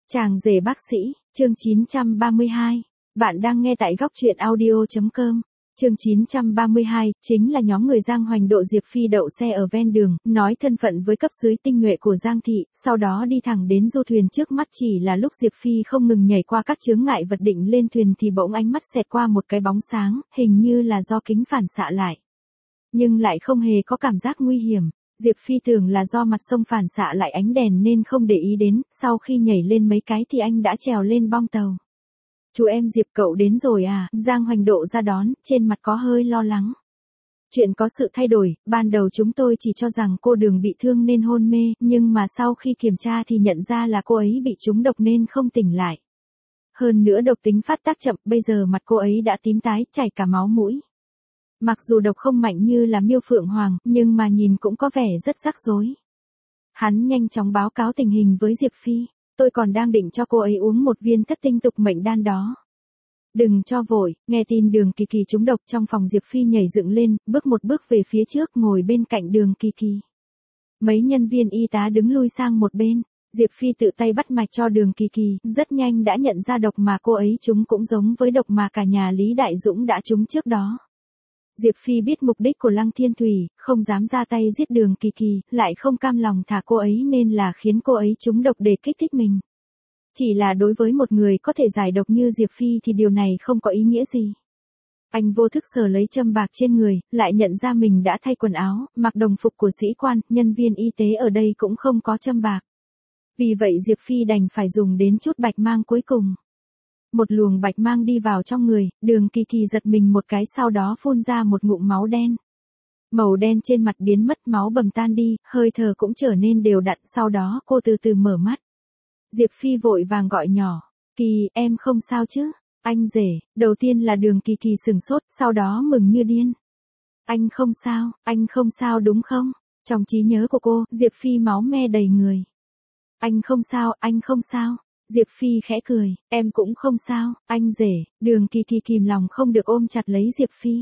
Chàng rể bác sĩ, chương 932. Bạn đang nghe tại góc truyện audio.com. Chương 932, chính là nhóm người Giang Hoành độ Diệp Phi đậu xe ở ven đường, nói thân phận với cấp dưới tinh nhuệ của Giang Thị, sau đó đi thẳng đến du thuyền trước mắt. Chỉ là lúc Diệp Phi không ngừng nhảy qua các chướng ngại vật định lên thuyền thì bỗng ánh mắt xẹt qua một cái bóng sáng, hình như là do kính phản xạ lại. Nhưng lại không hề có cảm giác nguy hiểm. Diệp Phi tưởng là do mặt sông phản xạ lại ánh đèn nên không để ý đến, sau khi nhảy lên mấy cái thì anh đã trèo lên bong tàu. Chú em Diệp cậu đến rồi à? Giang Hoành độ ra đón, trên mặt có hơi lo lắng. Chuyện có sự thay đổi, ban đầu chúng tôi chỉ cho rằng cô Đường bị thương nên hôn mê, nhưng mà sau khi kiểm tra thì nhận ra là cô ấy bị trúng độc nên không tỉnh lại. Hơn nữa độc tính phát tác chậm, bây giờ mặt cô ấy đã tím tái, chảy cả máu mũi. Mặc dù độc không mạnh như là Miêu Phượng Hoàng, nhưng mà nhìn cũng có vẻ rất rắc rối. Hắn nhanh chóng báo cáo tình hình với Diệp Phi, tôi còn đang định cho cô ấy uống một viên thất tinh tục mệnh đan đó. Đừng cho vội, nghe tin Đường Kỳ Kỳ trúng độc. Trong phòng Diệp Phi nhảy dựng lên, bước một bước về phía trước ngồi bên cạnh Đường Kỳ Kỳ. Mấy nhân viên y tá đứng lui sang một bên, Diệp Phi tự tay bắt mạch cho Đường Kỳ Kỳ, rất nhanh đã nhận ra độc mà cô ấy trúng cũng giống với độc mà cả nhà Lý Đại Dũng đã trúng trước đó. Diệp Phi biết mục đích của Lăng Thiên Thủy, không dám ra tay giết Đường Kỳ Kỳ, lại không cam lòng thả cô ấy nên là khiến cô ấy trúng độc để kích thích mình. Chỉ là đối với một người có thể giải độc như Diệp Phi thì điều này không có ý nghĩa gì. Anh vô thức sờ lấy châm bạc trên người, lại nhận ra mình đã thay quần áo, mặc đồng phục của sĩ quan, nhân viên y tế ở đây cũng không có châm bạc. Vì vậy Diệp Phi đành phải dùng đến chút bạch mang cuối cùng. Một luồng bạch mang đi vào trong người, Đường Kỳ Kỳ giật mình một cái, sau đó phun ra một ngụm máu đen. Màu đen trên mặt biến mất, máu bầm tan đi, hơi thở cũng trở nên đều đặn, sau đó cô từ từ mở mắt. Diệp Phi vội vàng gọi nhỏ, Kỳ, em không sao chứ? Anh rể. Đầu tiên là Đường Kỳ Kỳ sửng sốt, sau đó mừng như điên. Anh không sao đúng không? Trong trí nhớ của cô, Diệp Phi máu me đầy người. Anh không sao. Diệp Phi khẽ cười, em cũng không sao, anh rể. Đường Kỳ Kỳ kìm lòng không được ôm chặt lấy Diệp Phi.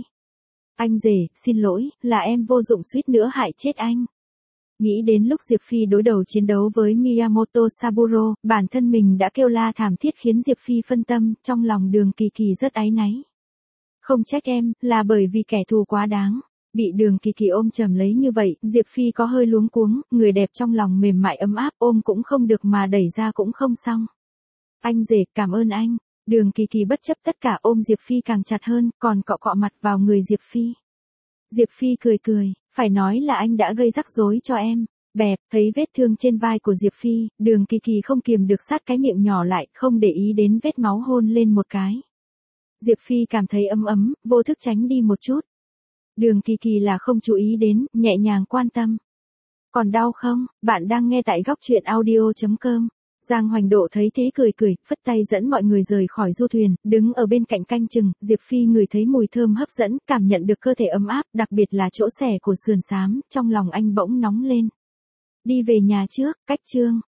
Anh rể, xin lỗi, là em vô dụng suýt nữa hại chết anh. Nghĩ đến lúc Diệp Phi đối đầu chiến đấu với Miyamoto Saburo, bản thân mình đã kêu la thảm thiết khiến Diệp Phi phân tâm, trong lòng Đường Kỳ Kỳ rất áy náy. Không trách em, là bởi vì kẻ thù quá đáng. Bị Đường Kỳ Kỳ ôm chầm lấy như vậy, Diệp Phi có hơi luống cuống, người đẹp trong lòng mềm mại ấm áp, ôm cũng không được mà đẩy ra cũng không xong. Anh rể, cảm ơn anh. Đường Kỳ Kỳ bất chấp tất cả ôm Diệp Phi càng chặt hơn, còn cọ mặt vào người Diệp Phi. Diệp Phi cười, phải nói là anh đã gây rắc rối cho em. Bẹp, thấy vết thương trên vai của Diệp Phi, Đường Kỳ Kỳ không kiềm được sát cái miệng nhỏ lại, không để ý đến vết máu, hôn lên một cái. Diệp Phi cảm thấy ấm, vô thức tránh đi một chút. Đường Kỳ Kỳ là không chú ý đến, nhẹ nhàng quan tâm. Còn đau không? Bạn đang nghe tại góc truyện audio.com. Giang Hoành độ thấy thế cười, phất tay dẫn mọi người rời khỏi du thuyền, đứng ở bên cạnh canh chừng. Diệp Phi ngửi thấy mùi thơm hấp dẫn, cảm nhận được cơ thể ấm áp, đặc biệt là chỗ xẻ của sườn xám, trong lòng anh bỗng nóng lên. Đi về nhà trước, cách chương.